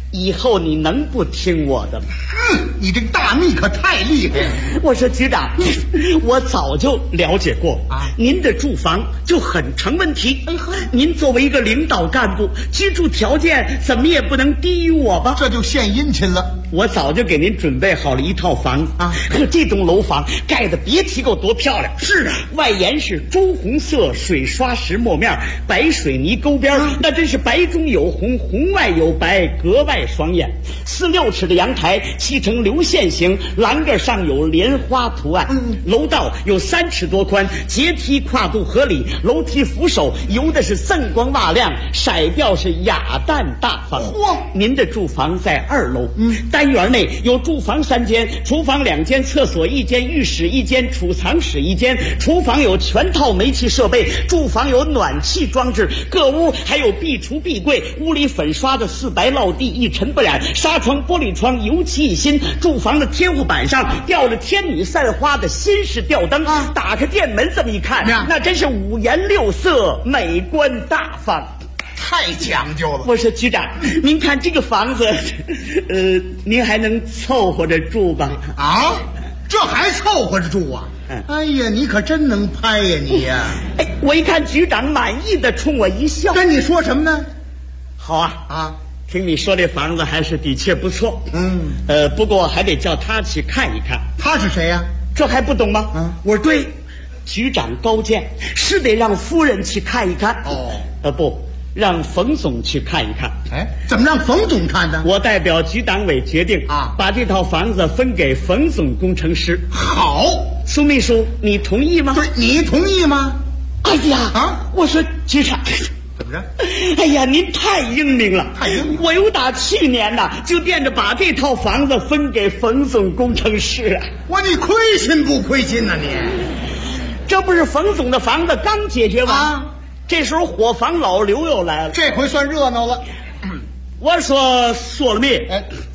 以后你能不听我的吗？ 你这个大秘可太厉害了。 我说局长，我早就了解过啊，您的住房就很成问题。您作为一个领导干部，居住条件怎么也不能低于我吧？ 这就献殷勤了。 我早就给您准备好了一套房子啊，可这栋楼房盖的别提够多漂亮。 是啊， 外檐是朱红色水刷石墨面，白水泥沟边，那真是白中有红，红外有白，格外爽眼。4、6尺的阳台砌成流线型，栏杆上有莲花图案。楼道有3尺多宽，阶梯跨度合理，楼梯扶手油的是锃光瓦亮，色调是雅淡大方。您的住房在2楼，单元内有住房3间，厨房2间，厕所1间，浴室1间，储藏室1间。厨房有全套煤气设备，住房有暖气装置，各屋还有壁橱壁柜，屋里粉刷的4白落地，一尘不染，纱窗玻璃窗油漆一新。住房的天花板上吊着天女散花的新式吊灯，打开店门这么一看，那真是5颜6色，美观大方， 太讲究了。 我说局长，您看这个房子，您还能凑合着住吧？ 啊，这还凑合着住啊？哎呀，你可真能拍呀你呀！ 我一看局长满意的冲我一笑， 跟你说什么呢？ 好啊，听你说这房子还是的确不错。不过还得叫他去看一看。 他是谁呀？ 这还不懂吗？我说对，局长高见，是得让夫人去看一看。不，让冯总去看一看。 怎么让冯总看呢？ 我代表局党委决定把这套房子分给冯总工程师。 好， 苏秘书，你同意吗？ 对，你同意吗？ 哎呀，我说局长。 怎么着？ 哎呀，您太英明了！ 太英明！ 我有打去年呐，就惦着把这套房子分给冯总工程师啊。 你亏心不亏心呢？你这不是冯总的房子刚解决完，这时候伙房老刘又来了， 这回算热闹了。 我说说了没？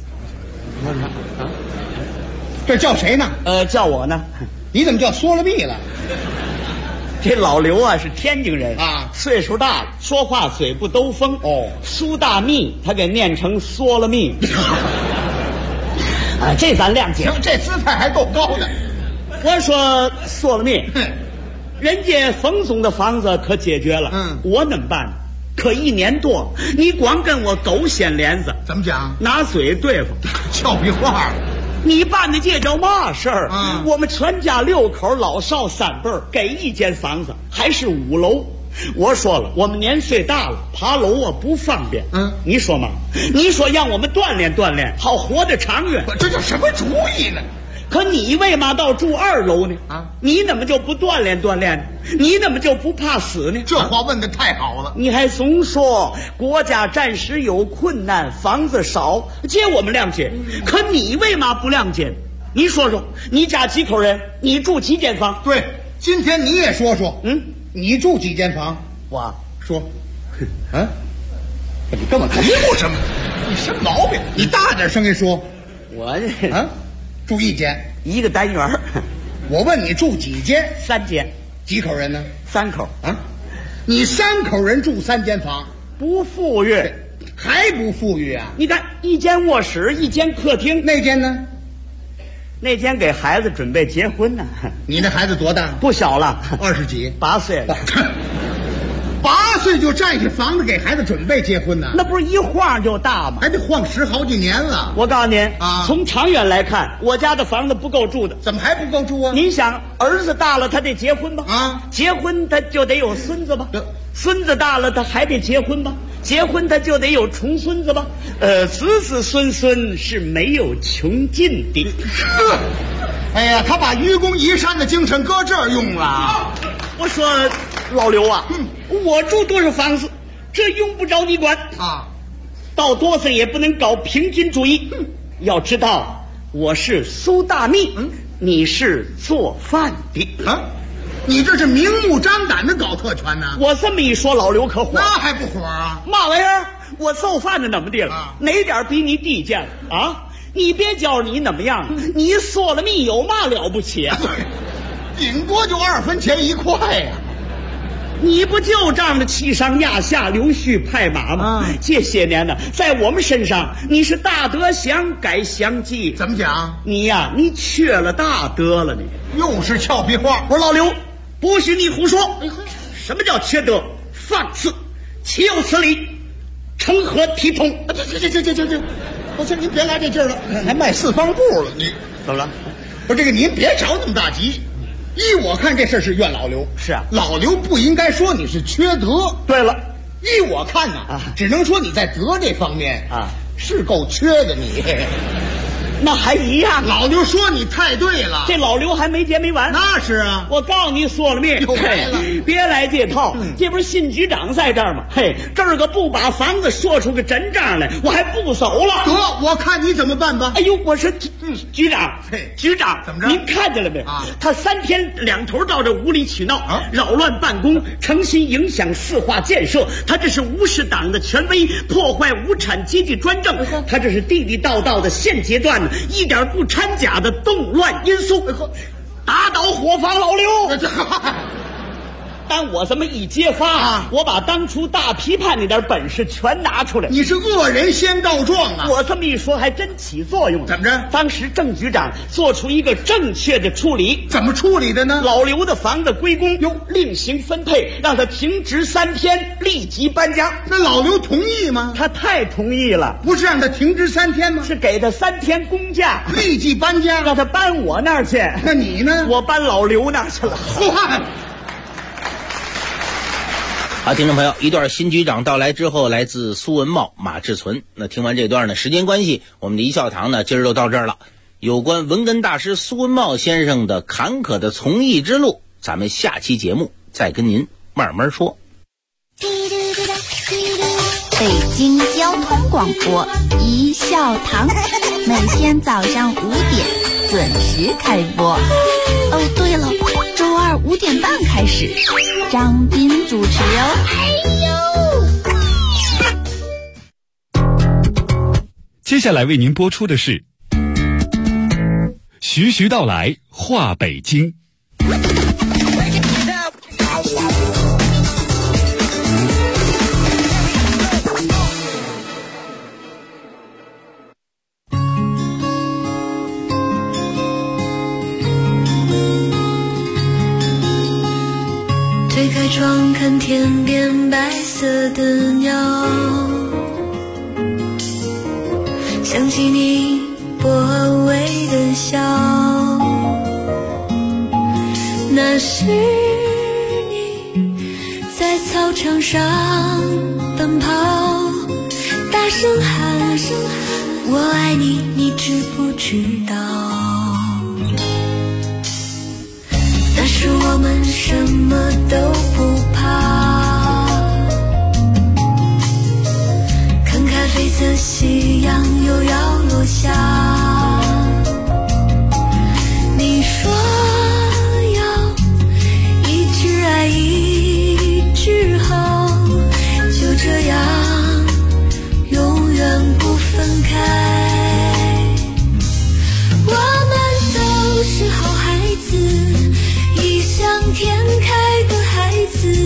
这叫谁呢？ 叫我呢。 你怎么叫说了密了？ 这老刘啊是天津人啊，岁数大了，说话嘴不兜风。苏大密他给念成说了密。这咱谅解。 这姿态还够高的。 我说说了密，人家冯总的房子可解决了，我怎么办呢？可1年多，你光跟我狗掀帘子， 怎么讲？ 拿嘴对付， 俏皮话。 你办的这叫嘛事儿？我们全家6口，老少3辈儿，给1间房子，还是5楼。我说了，我们年岁大了，爬楼啊不方便。你说嘛？你说让我们锻炼锻炼，好活得长远。 这叫什么主意呢？ 可你为嘛到住2楼呢？你怎么就不锻炼锻炼呢？你怎么就不怕死呢？ 这话问得太好了。 你还总说国家暂时有困难，房子少，这我们谅解。可你为嘛不谅解？你说说，你家几口人？你住几间房？ 对，今天你也说说。你住几间房？ 我说。你干嘛嘀咕什么？你什么毛病？你大点声音说。 我住1间 ，1个单元。 我问你住几间 ？3间。 几口人呢 ？3口。 你3口人住3间房， 不富裕， 还不富裕啊？ 你看，1间卧室，1间客厅， 那间呢？ 那间给孩子准备结婚呢。 你那孩子多大？ 不小了 ，20几 ，8岁了。 8岁就占下房子给孩子准备结婚呢？ 那不是一晃就大吗？ 还得晃10好几年了。 我告诉您从长远来看，我家的房子不够住的。 怎么还不够住啊？ 您想，儿子大了他得结婚吧？结婚他就得有孙子吧？孙子大了他还得结婚吧？结婚他就得有重孙子吧？子子孙孙是没有穷尽的。 哎呀，他把愚公移山的精神搁这儿用了。 我说老刘啊，我住多少房子，这用不着你管到多少也不能搞平均主义。要知道，我是苏大密，你是做饭的你这是明目张胆的搞特权呢。 我这么一说，老刘可火。 那还不火啊？ 嘛玩意儿？我做饭的怎么地了？哪点比你低贱了你别教你怎么样，你说了密有嘛了不起啊？ 顶多就2分钱1块呀。 你不就这样的欺上压下、溜须拍马吗？这些年呢，在我们身上你是大德想改祥记。 怎么讲？ 你呀，你缺了大德了，你又是俏皮话。 我说老刘，不许你胡说。什么叫缺德？放肆，岂有此理！成何体统？ 这，不是您别来这劲儿了，还迈四方步了，你怎么了？ 不是这个，您别着那么大急。依我看，这事是怨老刘。 是啊， 老刘不应该说你是缺德。 对了， 依我看呢，只能说你在德这方面是够缺的你。 那还一样。 老刘说你太对了， 这老刘还没结没完。 那是啊， 我告诉你说了没？ 又来了， 别来这套。这不是新局长在这儿吗？嘿，这儿个不把房子说出个真账来，我还不走了。 得，我看你怎么办吧。 哎呦，我说局长，局长怎么着？ 您看见了没？他3天2头到这无理取闹，扰乱办公，诚心影响市化建设。他这是无视党的权威，破坏无产阶级专政。他这是地地道道的现阶段一点不掺假的动乱因素，打倒伙房老刘。当我这么一揭发，我把当初大批判那点本事全拿出来。 你是恶人先告状啊！ 我这么一说还真起作用了。 怎么着？ 当时郑局长做出一个正确的处理。 怎么处理的呢？ 老刘的房子归公，另行分配，让他停职3天，立即搬家。 那老刘同意吗？ 他太同意了。 不是让他停职3天吗？ 是给他3天公假， 立即搬家， 让他搬我那儿去。 那你呢？ 我搬老刘那儿去了。 好，听众朋友，一段新局长到来之后，来自苏文茂、马志存。那听完这段呢，时间关系，我们的一笑堂呢今儿就到这儿了。有关文根大师苏文茂先生的坎坷的从艺之路，咱们下期节目再跟您慢慢说。 北京交通广播一笑堂，每天早上5点准时开播。哦，对了，周2 5点半开始，张斌主持哦。 接下来为您播出的是徐徐道来话北京。 推开窗看天边白色的鸟，想起你薄微的笑，那是你在操场上奔跑，大声喊我爱你，你知不知道？那时我们什么都不怕，看咖啡色夕阳又要落下，你说要一直爱一直好，就这样永远不分开。我们都是好孩子，异想天开的孩子，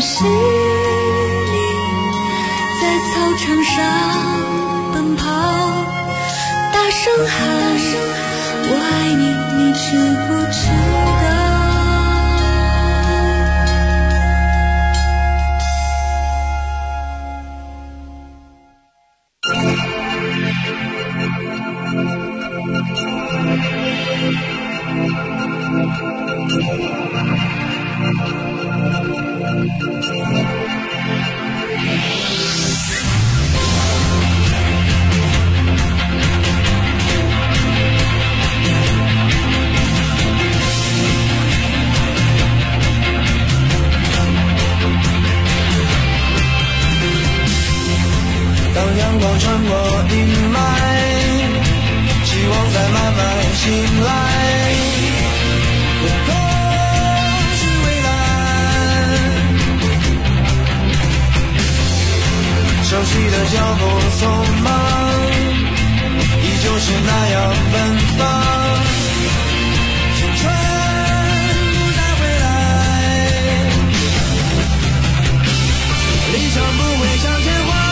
是你在操场上奔跑，大声喊我爱你，你知不知道？ 当阳光穿过阴霾，希望在慢慢醒来，天空是蔚蓝，熟悉的脚步匆忙，依旧是那样奔放，青春不再回来，理想不会向前滑，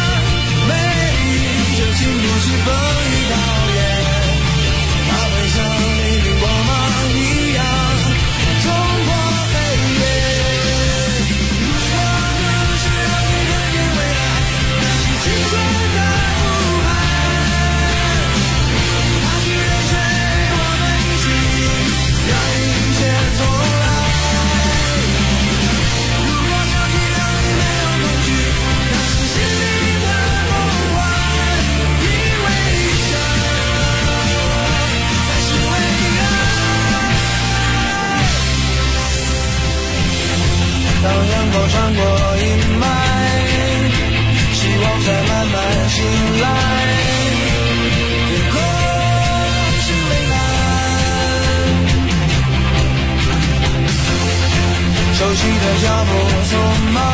经不起风雨考验，它会像黎明光芒一样冲破黑夜。如果能是让你看见未来，那是青春的呼喊。擦去泪水，我们一起让一切重来。如果相信让你没有恐惧，那是心灵的梦幻。当阳光穿过阴霾，希望在慢慢醒来，天空是蔚蓝，熟悉的脚步匆忙。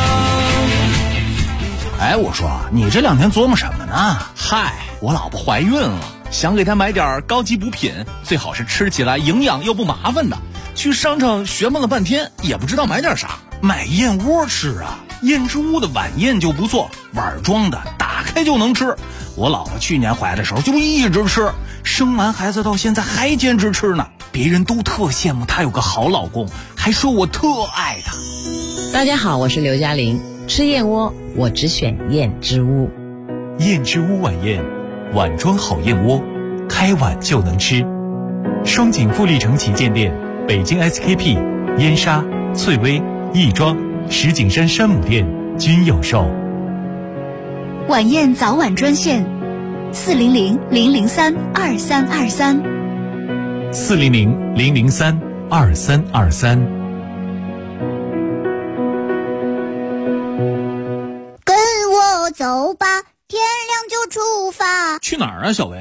哎，我说你这2天琢磨什么呢？嗨，我老婆怀孕了，想给她买点高级补品，最好是吃起来营养又不麻烦的。去商场询问了半天，也不知道买点啥。买燕窝吃啊，燕之屋的晚宴就不错，碗装的，打开就能吃。我老婆去年怀的时候就一直吃，生完孩子到现在还坚持吃呢。别人都特羡慕她有个好老公，还说我特爱她。 大家好，我是刘嘉玲。吃燕窝我只选燕之屋。 燕之屋晚宴，碗装好燕窝，开碗就能吃。双井富力城旗舰店、北京 SKP、燕莎、翠微、亦庄、石景山山姆店均有售。 晚宴早晚专线：400-003-2323。 400-003-2323。 跟我走吧，天亮就出发。 去哪儿啊，小薇？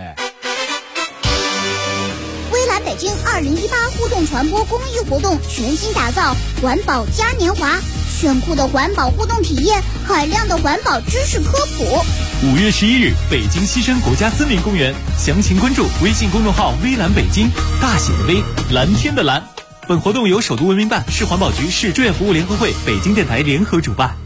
微蓝北京2018互动传播公益活动全新打造环保嘉年华，炫酷的环保互动体验，海量的环保知识科普。 5月11日，北京西山国家森林公园，详情关注微信公众号微蓝北京，大写的微，蓝天的蓝。本活动由首都文明办、市环保局、市志愿服务联合会、北京电台联合主办。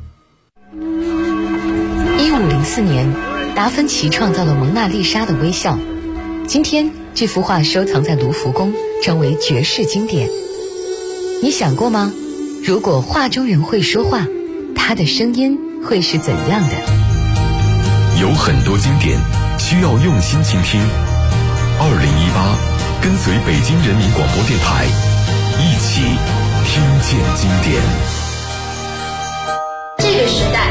1504年，达芬奇创造了蒙娜丽莎的微笑。今天，这幅画收藏在卢浮宫，成为绝世经典。你想过吗？如果画中人会说话，他的声音会是怎样的？ 有很多经典需要用心倾听。2018，跟随北京人民广播电台，一起听见经典。 这个时代